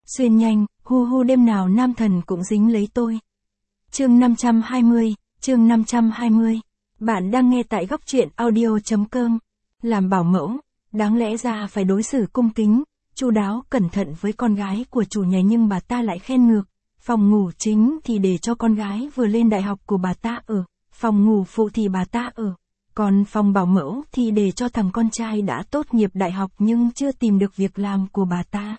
Xuyên nhanh, hu hu đêm nào nam thần cũng dính lấy tôi. Chương 520, chương 520. Bạn đang nghe tại góc truyện audio.com. Làm bảo mẫu, đáng lẽ ra phải đối xử cung kính, chu đáo, cẩn thận với con gái của chủ nhà, nhưng bà ta lại khen ngược. Phòng ngủ chính thì để cho con gái vừa lên đại học của bà ta ở, phòng ngủ phụ thì bà ta ở. Còn phòng bảo mẫu thì để cho thằng con trai đã tốt nghiệp đại học nhưng chưa tìm được việc làm của bà ta.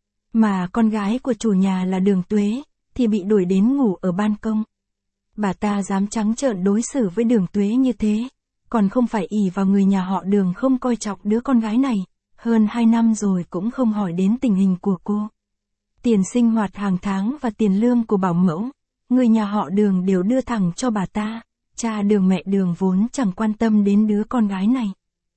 Mà con gái của chủ nhà là Đường Tuế, thì bị đuổi đến ngủ ở ban công. Bà ta dám trắng trợn đối xử với Đường Tuế như thế, còn không phải ỷ vào người nhà họ Đường không coi trọng đứa con gái này, hơn 2 năm rồi cũng không hỏi đến tình hình của cô. Tiền sinh hoạt hàng tháng và tiền lương của bảo mẫu, người nhà họ Đường đều đưa thẳng cho bà ta, cha Đường mẹ Đường vốn chẳng quan tâm đến đứa con gái này.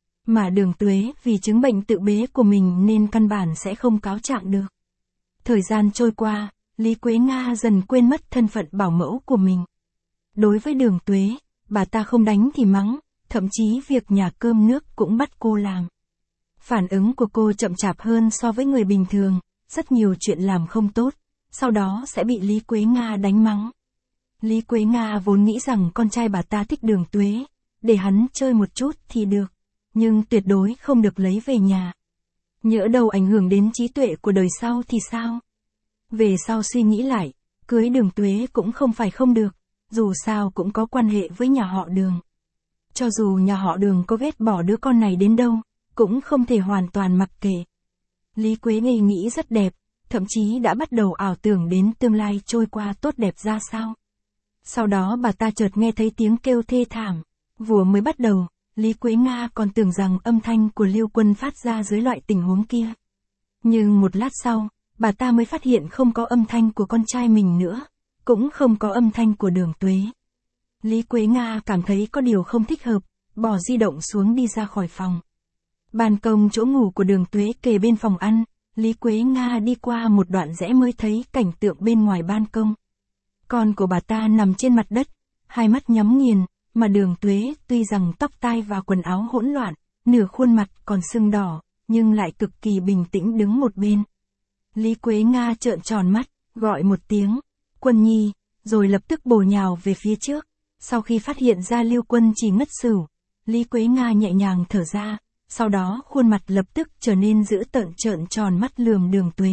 Mà Đường Tuế vì chứng bệnh tự bế của mình nên căn bản sẽ không cáo trạng được. Thời gian trôi qua, Lý Quế Nga dần quên mất thân phận bảo mẫu của mình. Đối với Đường Tuế, bà ta không đánh thì mắng, thậm chí việc nhà cơm nước cũng bắt cô làm. Phản ứng của cô chậm chạp hơn so với người bình thường, rất nhiều chuyện làm không tốt, sau đó sẽ bị Lý Quế Nga đánh mắng. Lý Quế Nga vốn nghĩ rằng con trai bà ta thích Đường Tuế, để hắn chơi một chút thì được, nhưng tuyệt đối không được lấy về nhà. Nhỡ đâu ảnh hưởng đến trí tuệ của đời sau thì sao? Về sau suy nghĩ lại, cưới Đường Tuế cũng không phải không được, dù sao cũng có quan hệ với nhà họ Đường. Cho dù nhà họ Đường có ghét bỏ đứa con này đến đâu, cũng không thể hoàn toàn mặc kệ. Lý Quế Nga nghĩ rất đẹp, thậm chí đã bắt đầu ảo tưởng đến tương lai trôi qua tốt đẹp ra sao. Sau đó bà ta chợt nghe thấy tiếng kêu thê thảm. Vừa mới bắt đầu, Lý Quế Nga còn tưởng rằng âm thanh của Liêu Quân phát ra dưới loại tình huống kia. Nhưng một lát sau, bà ta mới phát hiện không có âm thanh của con trai mình nữa, cũng không có âm thanh của Đường Tuế. Lý Quế Nga cảm thấy có điều không thích hợp, bỏ di động xuống đi ra khỏi phòng. Ban công chỗ ngủ của Đường Tuế kề bên phòng ăn, Lý Quế Nga đi qua một đoạn rẽ mới thấy cảnh tượng bên ngoài ban công. Con của bà ta nằm trên mặt đất, hai mắt nhắm nghiền, mà Đường Tuế tuy rằng tóc tai và quần áo hỗn loạn, nửa khuôn mặt còn sưng đỏ, nhưng lại cực kỳ bình tĩnh đứng một bên. Lý Quế Nga trợn tròn mắt, gọi một tiếng, Quân Nhi, rồi lập tức bổ nhào về phía trước. Sau khi phát hiện ra Liêu Quân chỉ ngất xỉu, Lý Quế Nga nhẹ nhàng thở ra, sau đó khuôn mặt lập tức trở nên dữ tợn, trợn tròn mắt lườm Đường Tuế.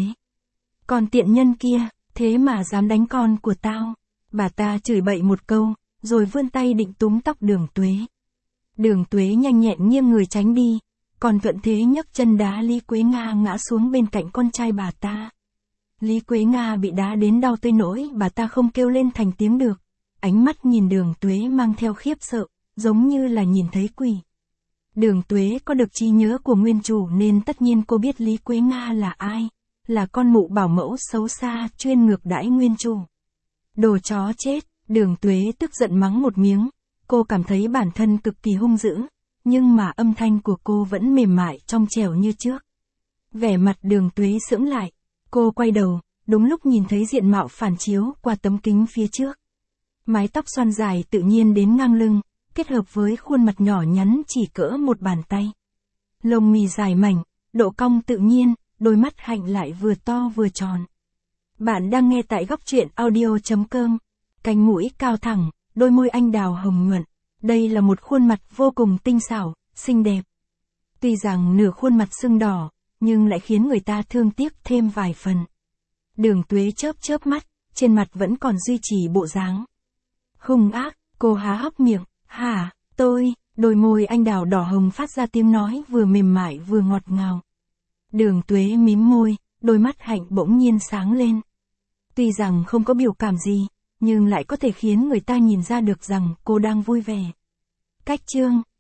Còn tiện nhân kia, thế mà dám đánh con của tao. Bà ta chửi bậy một câu, rồi vươn tay định túm tóc Đường Tuế. Đường Tuế nhanh nhẹn nghiêng người tránh đi, còn thuận thế nhấc chân đá Lý Quế Nga ngã xuống bên cạnh con trai bà ta. Lý Quế Nga bị đá đến đau tới nỗi bà ta không kêu lên thành tiếng được. Ánh mắt nhìn Đường Tuế mang theo khiếp sợ, giống như là nhìn thấy quỷ. Đường Tuế có được trí nhớ của nguyên chủ nên tất nhiên cô biết Lý Quế Nga là ai, là con mụ bảo mẫu xấu xa chuyên ngược đãi nguyên chủ. Đồ chó chết, Đường Tuế tức giận mắng một miếng, cô cảm thấy bản thân cực kỳ hung dữ, nhưng mà âm thanh của cô vẫn mềm mại trong trẻo như trước. Vẻ mặt Đường Tuế sững lại, cô quay đầu, đúng lúc nhìn thấy diện mạo phản chiếu qua tấm kính phía trước. Mái tóc xoăn dài tự nhiên đến ngang lưng, kết hợp với khuôn mặt nhỏ nhắn chỉ cỡ một bàn tay. Lông mi dài mảnh, độ cong tự nhiên, đôi mắt hạnh lại vừa to vừa tròn. Bạn đang nghe tại góc truyện audio.com. Cánh mũi cao thẳng, đôi môi anh đào hồng nhuận. Đây là một khuôn mặt vô cùng tinh xảo, xinh đẹp. Tuy rằng nửa khuôn mặt sưng đỏ, nhưng lại khiến người ta thương tiếc thêm vài phần. Đường Tuế chớp chớp mắt, trên mặt vẫn còn duy trì bộ dáng hung ác. Cô há hốc miệng, hả, tôi, đôi môi anh đào đỏ hồng phát ra tiếng nói vừa mềm mại vừa ngọt ngào. Đường Tuế mím môi, đôi mắt hạnh bỗng nhiên sáng lên. Tuy rằng không có biểu cảm gì, nhưng lại có thể khiến người ta nhìn ra được rằng cô đang vui vẻ. Cách chương,